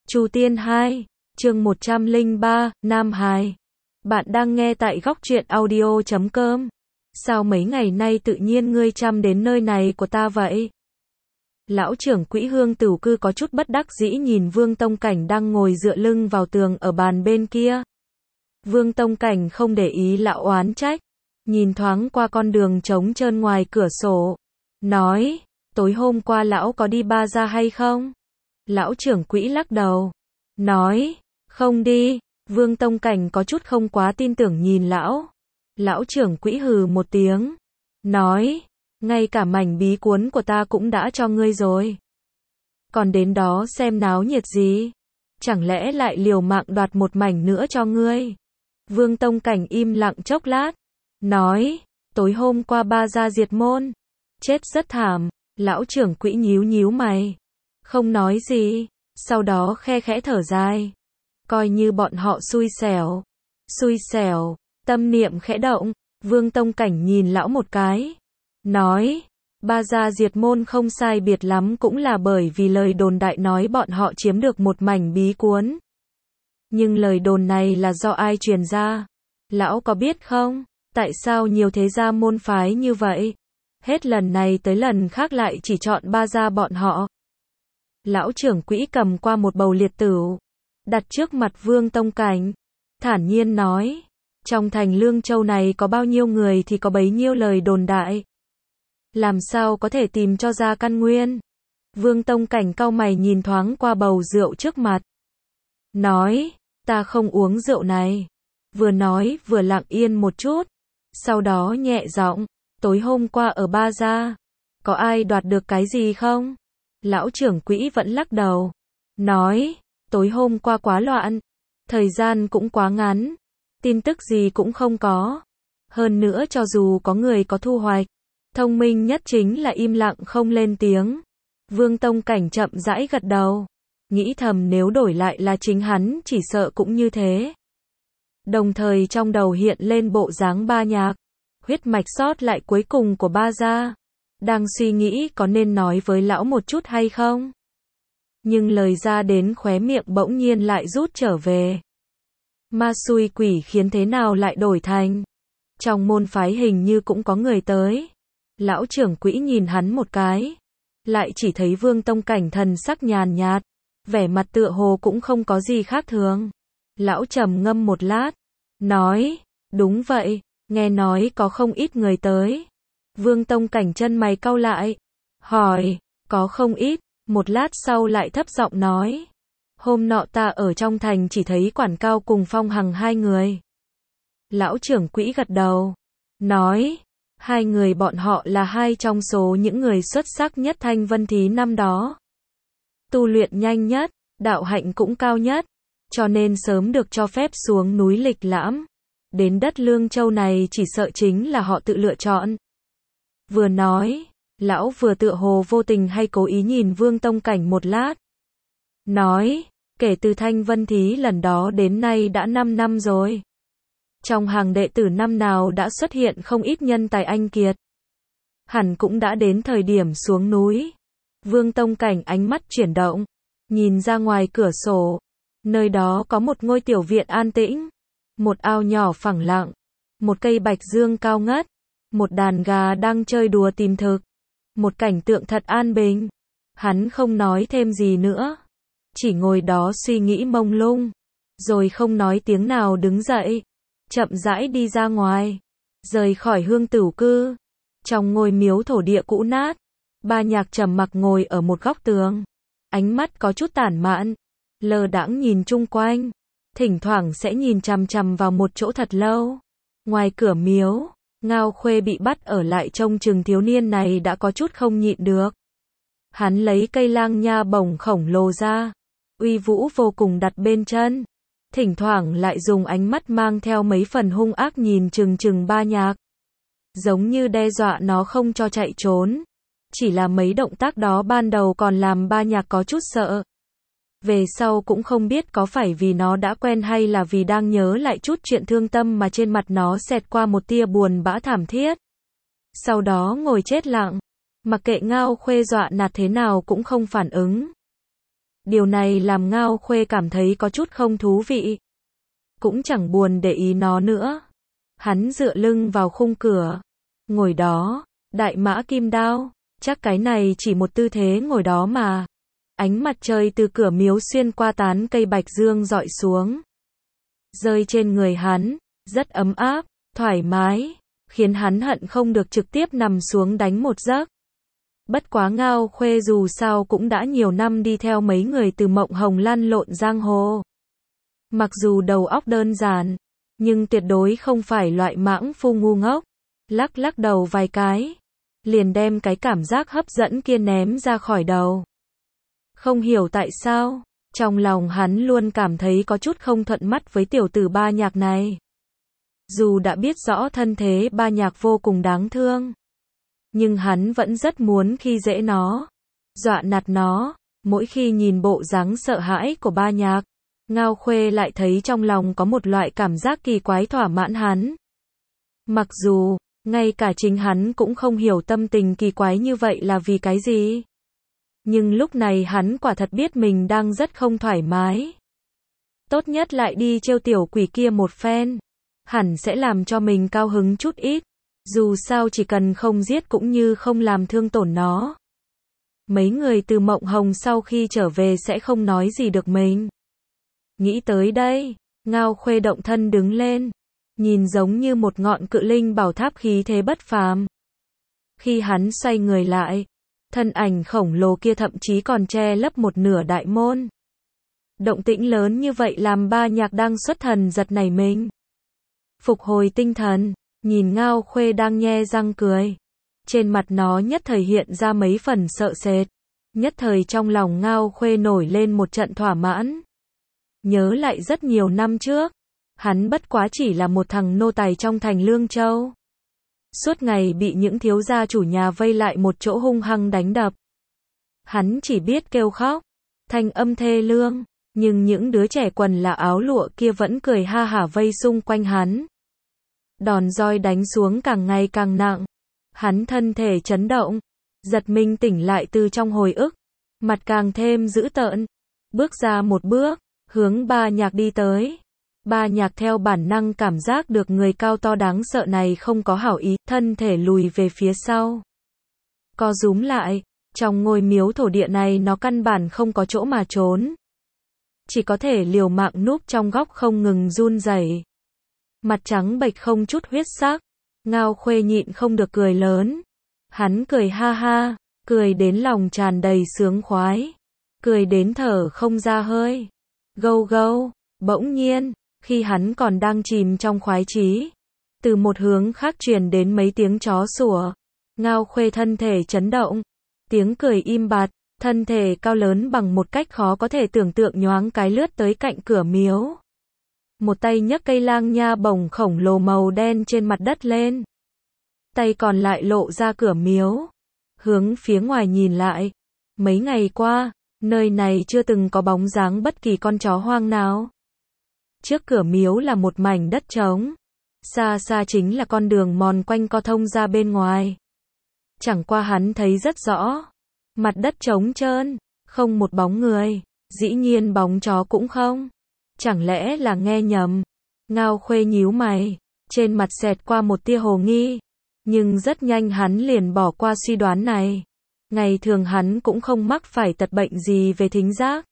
Chu Tiên 2, chương 103, Nam Hài. Bạn đang nghe tại góc truyện audio.com. Sao mấy ngày nay tự nhiên ngươi chăm đến nơi này của ta vậy? Lão trưởng quỹ Hương Tửu Cư có chút bất đắc dĩ nhìn Vương Tông Cảnh đang ngồi dựa lưng vào tường ở bàn bên kia. Vương Tông Cảnh không để ý lão oán trách, nhìn thoáng qua con đường trống trơn ngoài cửa sổ, nói, tối hôm qua lão có đi ba ra hay không? Lão trưởng quỹ lắc đầu, nói, không đi. Vương Tông Cảnh có chút không quá tin tưởng nhìn lão. Lão trưởng quỹ hừ một tiếng, nói, ngay cả mảnh bí cuốn của ta cũng đã cho ngươi rồi. Còn đến đó xem náo nhiệt gì? Chẳng lẽ lại liều mạng đoạt một mảnh nữa cho ngươi? Vương Tông Cảnh im lặng chốc lát, nói, tối hôm qua ba gia diệt môn, chết rất thảm. Lão trưởng quỹ nhíu nhíu mày, không nói gì, sau đó khe khẽ thở dài, coi như bọn họ xui xẻo. Xui xẻo, tâm niệm khẽ động, Vương Tông Cảnh nhìn lão một cái, nói, ba gia diệt môn không sai biệt lắm cũng là bởi vì lời đồn đại nói bọn họ chiếm được một mảnh bí cuốn. Nhưng lời đồn này là do ai truyền ra? Lão có biết không? Tại sao nhiều thế gia môn phái như vậy? Hết lần này tới lần khác lại chỉ chọn ba gia bọn họ. Lão trưởng quỹ cầm qua một bầu liệt tửu, đặt trước mặt Vương Tông Cảnh, thản nhiên nói, trong thành Lương Châu này có bao nhiêu người thì có bấy nhiêu lời đồn đại. Làm sao có thể tìm cho ra căn nguyên? Vương Tông Cảnh cau mày nhìn thoáng qua bầu rượu trước mặt, nói, ta không uống rượu này. Vừa nói vừa lặng yên một chút, sau đó nhẹ giọng, tối hôm qua ở ba gia, có ai đoạt được cái gì không? Lão trưởng quỹ vẫn lắc đầu, nói, tối hôm qua quá loạn, thời gian cũng quá ngắn, tin tức gì cũng không có. Hơn nữa cho dù có người có thu hoạch, thông minh nhất chính là im lặng không lên tiếng. Vương Tông Cảnh chậm rãi gật đầu, nghĩ thầm nếu đổi lại là chính hắn chỉ sợ cũng như thế. Đồng thời trong đầu hiện lên bộ dáng Ba Nhạc, huyết mạch sót lại cuối cùng của ba gia. Đang suy nghĩ có nên nói với lão một chút hay không? Nhưng lời ra đến khóe miệng bỗng nhiên lại rút trở về. Ma xui quỷ khiến thế nào lại đổi thành? Trong môn phái hình như cũng có người tới. Lão trưởng quỹ nhìn hắn một cái, lại chỉ thấy Vương Tông Cảnh thần sắc nhàn nhạt, vẻ mặt tựa hồ cũng không có gì khác thường. Lão trầm ngâm một lát, nói, đúng vậy, nghe nói có không ít người tới. Vương Tông Cảnh chân mày cau lại, hỏi, có không ít, một lát sau lại thấp giọng nói, hôm nọ ta ở trong thành chỉ thấy Quản Cao cùng Phong Hằng hai người. Lão trưởng quỹ gật đầu, nói, hai người bọn họ là hai trong số những người xuất sắc nhất Thanh Vân Thí năm đó. Tu luyện nhanh nhất, đạo hạnh cũng cao nhất, cho nên sớm được cho phép xuống núi lịch lãm. Đến đất Lương Châu này chỉ sợ chính là họ tự lựa chọn. Vừa nói, lão vừa tựa hồ vô tình hay cố ý nhìn Vương Tông Cảnh một lát. Nói, kể từ Thanh Vân Thí lần đó đến nay đã 5 năm rồi. Trong hàng đệ tử năm nào đã xuất hiện không ít nhân tài anh kiệt. Hẳn cũng đã đến thời điểm xuống núi. Vương Tông Cảnh ánh mắt chuyển động, nhìn ra ngoài cửa sổ. Nơi đó có một ngôi tiểu viện an tĩnh, một ao nhỏ phẳng lặng, một cây bạch dương cao ngất, một đàn gà đang chơi đùa tìm thực. Một cảnh tượng thật an bình. Hắn không nói thêm gì nữa, chỉ ngồi đó suy nghĩ mông lung, rồi không nói tiếng nào đứng dậy, chậm rãi đi ra ngoài, rời khỏi Hương Tửu Cư. Trong ngôi miếu thổ địa cũ nát, Ba Nhạc trầm mặc ngồi ở một góc tường, ánh mắt có chút tản mạn, lơ đãng nhìn chung quanh, thỉnh thoảng sẽ nhìn chằm chằm vào một chỗ thật lâu. Ngoài cửa miếu, Ngao Khuê bị bắt ở lại trông chừng thiếu niên này đã có chút không nhịn được. Hắn lấy cây lang nha bổng khổng lồ ra, uy vũ vô cùng đặt bên chân, thỉnh thoảng lại dùng ánh mắt mang theo mấy phần hung ác nhìn chừng chừng Ba Nhạc, giống như đe dọa nó không cho chạy trốn. Chỉ là mấy động tác đó ban đầu còn làm Ba Nhạc có chút sợ. Về sau cũng không biết có phải vì nó đã quen hay là vì đang nhớ lại chút chuyện thương tâm mà trên mặt nó xẹt qua một tia buồn bã thảm thiết. Sau đó ngồi chết lặng, mặc kệ Ngao Khuê dọa nạt thế nào cũng không phản ứng. Điều này làm Ngao Khuê cảm thấy có chút không thú vị. Cũng chẳng buồn để ý nó nữa. Hắn dựa lưng vào khung cửa. Ngồi đó, đại mã kim đao. Chắc cái này chỉ một tư thế ngồi đó mà. Ánh mặt trời từ cửa miếu xuyên qua tán cây bạch dương rọi xuống. Rơi trên người hắn, rất ấm áp, thoải mái, khiến hắn hận không được trực tiếp nằm xuống đánh một giấc. Bất quá Ngao Khuê dù sao cũng đã nhiều năm đi theo mấy người từ mộng hồng lăn lộn giang hồ. Mặc dù đầu óc đơn giản, nhưng tuyệt đối không phải loại mãng phu ngu ngốc. Lắc lắc đầu vài cái, liền đem cái cảm giác hấp dẫn kia ném ra khỏi đầu. Không hiểu tại sao, trong lòng hắn luôn cảm thấy có chút không thuận mắt với tiểu tử Ba Nhạc này. Dù đã biết rõ thân thế Ba Nhạc vô cùng đáng thương, nhưng hắn vẫn rất muốn khi dễ nó, dọa nạt nó. Mỗi khi nhìn bộ dáng sợ hãi của Ba Nhạc, Ngao Khuê lại thấy trong lòng có một loại cảm giác kỳ quái thỏa mãn hắn. Mặc dù, ngay cả chính hắn cũng không hiểu tâm tình kỳ quái như vậy là vì cái gì. Nhưng lúc này hắn quả thật biết mình đang rất không thoải mái. Tốt nhất lại đi trêu tiểu quỷ kia một phen. Hẳn sẽ làm cho mình cao hứng chút ít. Dù sao chỉ cần không giết cũng như không làm thương tổn nó. Mấy người từ mộng hồng sau khi trở về sẽ không nói gì được mình. Nghĩ tới đây, Ngao Khuê động thân đứng lên. Nhìn giống như một ngọn cự linh bảo tháp khí thế bất phàm. Khi hắn xoay người lại, thân ảnh khổng lồ kia thậm chí còn che lấp một nửa đại môn. Động tĩnh lớn như vậy làm Ba Nhạc đang xuất thần giật nảy mình. Phục hồi tinh thần, nhìn Ngao Khuê đang nhe răng cười. Trên mặt nó nhất thời hiện ra mấy phần sợ sệt. Nhất thời trong lòng Ngao Khuê nổi lên một trận thỏa mãn. Nhớ lại rất nhiều năm trước, hắn bất quá chỉ là một thằng nô tài trong thành Lương Châu. Suốt ngày bị những thiếu gia chủ nhà vây lại một chỗ hung hăng đánh đập. Hắn chỉ biết kêu khóc, thanh âm thê lương, nhưng những đứa trẻ quần là áo lụa kia vẫn cười ha hả vây xung quanh hắn. Đòn roi đánh xuống càng ngày càng nặng. Hắn thân thể chấn động, giật mình tỉnh lại từ trong hồi ức, mặt càng thêm dữ tợn, bước ra một bước, hướng Ba Nhạc đi tới. Ba Nhạc theo bản năng cảm giác được người cao to đáng sợ này không có hảo ý, thân thể lùi về phía sau. Co rúm lại, trong ngôi miếu thổ địa này nó căn bản không có chỗ mà trốn. Chỉ có thể liều mạng núp trong góc không ngừng run rẩy. Mặt trắng bệch không chút huyết sắc. Ngao Khuê nhịn không được cười lớn. Hắn cười ha ha, cười đến lòng tràn đầy sướng khoái. Cười đến thở không ra hơi. Gâu gâu, bỗng nhiên, khi hắn còn đang chìm trong khoái chí, từ một hướng khác truyền đến mấy tiếng chó sủa. Ngao Khuê thân thể chấn động, tiếng cười im bặt, thân thể cao lớn bằng một cách khó có thể tưởng tượng nhoáng cái lướt tới cạnh cửa miếu. Một tay nhấc cây lang nha bổng khổng lồ màu đen trên mặt đất lên. Tay còn lại lộ ra cửa miếu, hướng phía ngoài nhìn lại. Mấy ngày qua, nơi này chưa từng có bóng dáng bất kỳ con chó hoang nào. Trước cửa miếu là một mảnh đất trống. Xa xa chính là con đường mòn quanh co thông ra bên ngoài. Chẳng qua hắn thấy rất rõ. Mặt đất trống trơn, không một bóng người. Dĩ nhiên bóng chó cũng không. Chẳng lẽ là nghe nhầm? Ngao Khuê nhíu mày. Trên mặt xẹt qua một tia hồ nghi. Nhưng rất nhanh hắn liền bỏ qua suy đoán này. Ngày thường hắn cũng không mắc phải tật bệnh gì về thính giác.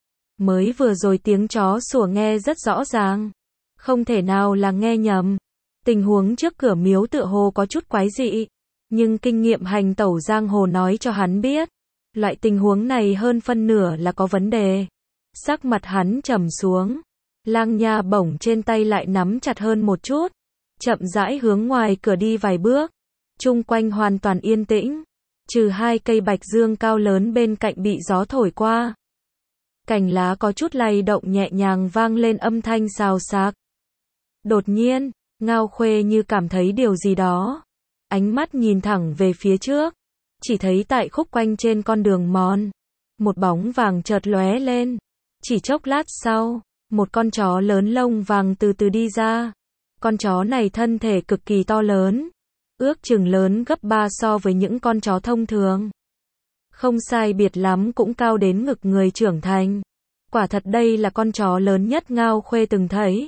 Mới vừa rồi tiếng chó sủa nghe rất rõ ràng. Không thể nào là nghe nhầm. Tình huống trước cửa miếu tựa hồ có chút quái dị. Nhưng kinh nghiệm hành tẩu giang hồ nói cho hắn biết. Loại tình huống này hơn phân nửa là có vấn đề. Sắc mặt hắn trầm xuống. Lang nha bổng trên tay lại nắm chặt hơn một chút. Chậm rãi hướng ngoài cửa đi vài bước. Chung quanh hoàn toàn yên tĩnh. Trừ hai cây bạch dương cao lớn bên cạnh bị gió thổi qua. Cành lá có chút lay động nhẹ nhàng vang lên âm thanh xào xạc. Đột nhiên, Ngao Khuê như cảm thấy điều gì đó. Ánh mắt nhìn thẳng về phía trước. Chỉ thấy tại khúc quanh trên con đường mòn. Một bóng vàng chợt lóe lên. Chỉ chốc lát sau, một con chó lớn lông vàng từ từ đi ra. Con chó này thân thể cực kỳ to lớn. Ước chừng lớn gấp 3 so với những con chó thông thường. Không sai biệt lắm cũng cao đến ngực người trưởng thành. Quả thật đây là con chó lớn nhất Ngao Khuê từng thấy.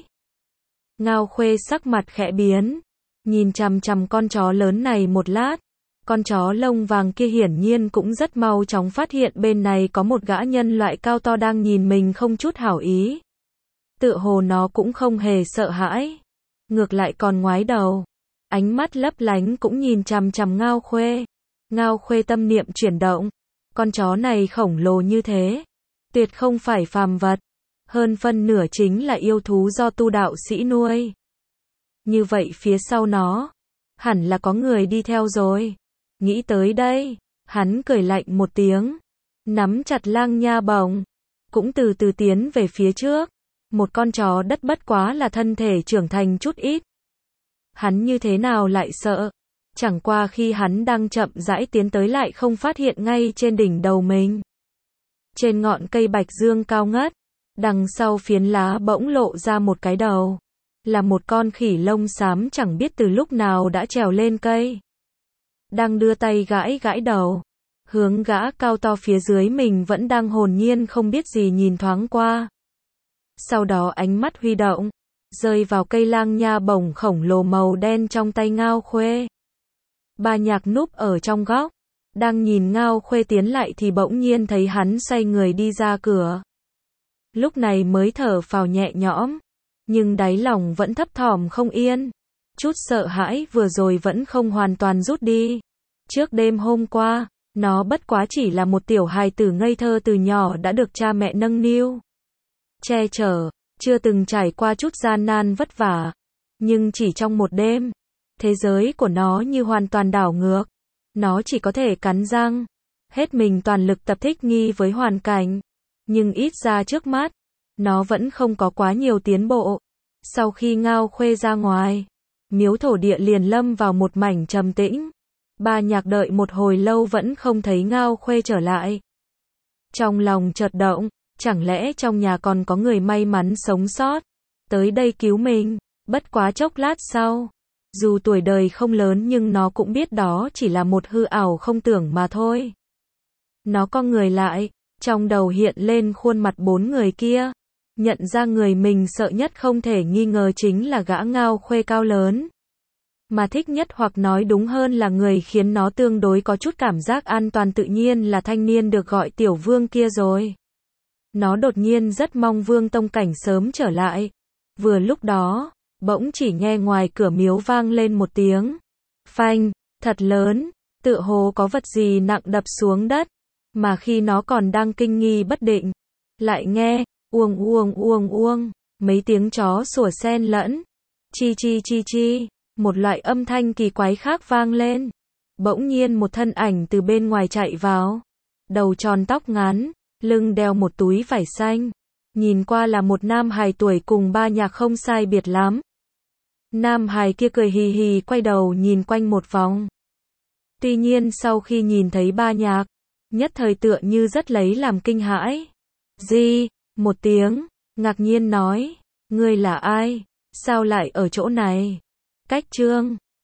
Ngao Khuê sắc mặt khẽ biến, nhìn chằm chằm con chó lớn này một lát. Con chó lông vàng kia hiển nhiên cũng rất mau chóng phát hiện bên này có một gã nhân loại cao to đang nhìn mình không chút hảo ý. Tựa hồ nó cũng không hề sợ hãi, ngược lại còn ngoái đầu, ánh mắt lấp lánh cũng nhìn chằm chằm Ngao Khuê. Ngao Khuê tâm niệm chuyển động, con chó này khổng lồ như thế, tuyệt không phải phàm vật, hơn phân nửa chính là yêu thú do tu đạo sĩ nuôi. Như vậy phía sau nó, hẳn là có người đi theo rồi. Nghĩ tới đây, hắn cười lạnh một tiếng, nắm chặt lang nha bổng, cũng từ từ tiến về phía trước. Một con chó đất bất quá là thân thể trưởng thành chút ít. Hắn như thế nào lại sợ? Chẳng qua khi hắn đang chậm rãi tiến tới lại không phát hiện ngay trên đỉnh đầu mình. Trên ngọn cây bạch dương cao ngất, đằng sau phiến lá bỗng lộ ra một cái đầu. Là một con khỉ lông xám chẳng biết từ lúc nào đã trèo lên cây. Đang đưa tay gãi gãi đầu, hướng gã cao to phía dưới mình vẫn đang hồn nhiên không biết gì nhìn thoáng qua. Sau đó ánh mắt huy động, rơi vào cây lang nha bổng khổng lồ màu đen trong tay Ngao Khuê. Ba Nhạc núp ở trong góc, đang nhìn Ngao Khuê tiến lại thì bỗng nhiên thấy hắn xoay người đi ra cửa. Lúc này mới thở phào nhẹ nhõm, nhưng đáy lòng vẫn thấp thỏm không yên. Chút sợ hãi vừa rồi vẫn không hoàn toàn rút đi. Trước đêm hôm qua, nó bất quá chỉ là một tiểu hài tử ngây thơ từ nhỏ đã được cha mẹ nâng niu, che chở, chưa từng trải qua chút gian nan vất vả. Nhưng chỉ trong một đêm, thế giới của nó như hoàn toàn đảo ngược. Nó chỉ có thể cắn răng, hết mình toàn lực tập thích nghi với hoàn cảnh. Nhưng ít ra trước mắt, nó vẫn không có quá nhiều tiến bộ. Sau khi Ngao Khuê ra ngoài, miếu thổ địa liền lâm vào một mảnh trầm tĩnh. Ba Nhạc đợi một hồi lâu vẫn không thấy Ngao Khuê trở lại. Trong lòng chợt động, chẳng lẽ trong nhà còn có người may mắn sống sót, tới đây cứu mình. Bất quá chốc lát sau, dù tuổi đời không lớn nhưng nó cũng biết đó chỉ là một hư ảo không tưởng mà thôi. Nó co người lại, trong đầu hiện lên khuôn mặt bốn người kia. Nhận ra người mình sợ nhất không thể nghi ngờ chính là gã Ngao Khuê cao lớn. Mà thích nhất hoặc nói đúng hơn là người khiến nó tương đối có chút cảm giác an toàn tự nhiên là thanh niên được gọi Tiểu Vương kia rồi. Nó đột nhiên rất mong Vương Tông Cảnh sớm trở lại. Vừa lúc đó, bỗng chỉ nghe ngoài cửa miếu vang lên một tiếng phanh, thật lớn, tựa hồ có vật gì nặng đập xuống đất. Mà khi nó còn đang kinh nghi bất định, lại nghe uông uông uông uông, mấy tiếng chó sủa xen lẫn, chi chi chi chi, một loại âm thanh kỳ quái khác vang lên. Bỗng nhiên một thân ảnh từ bên ngoài chạy vào, đầu tròn tóc ngắn, lưng đeo một túi vải xanh, nhìn qua là một nam hài tuổi cùng Ba Nhạc không sai biệt lắm. Nam hài kia cười hì hì quay đầu nhìn quanh một vòng. Tuy nhiên sau khi nhìn thấy Ba Nhạc, nhất thời tựa như rất lấy làm kinh hãi. Gì? Một tiếng, ngạc nhiên nói, ngươi là ai? Sao lại ở chỗ này? Cách chương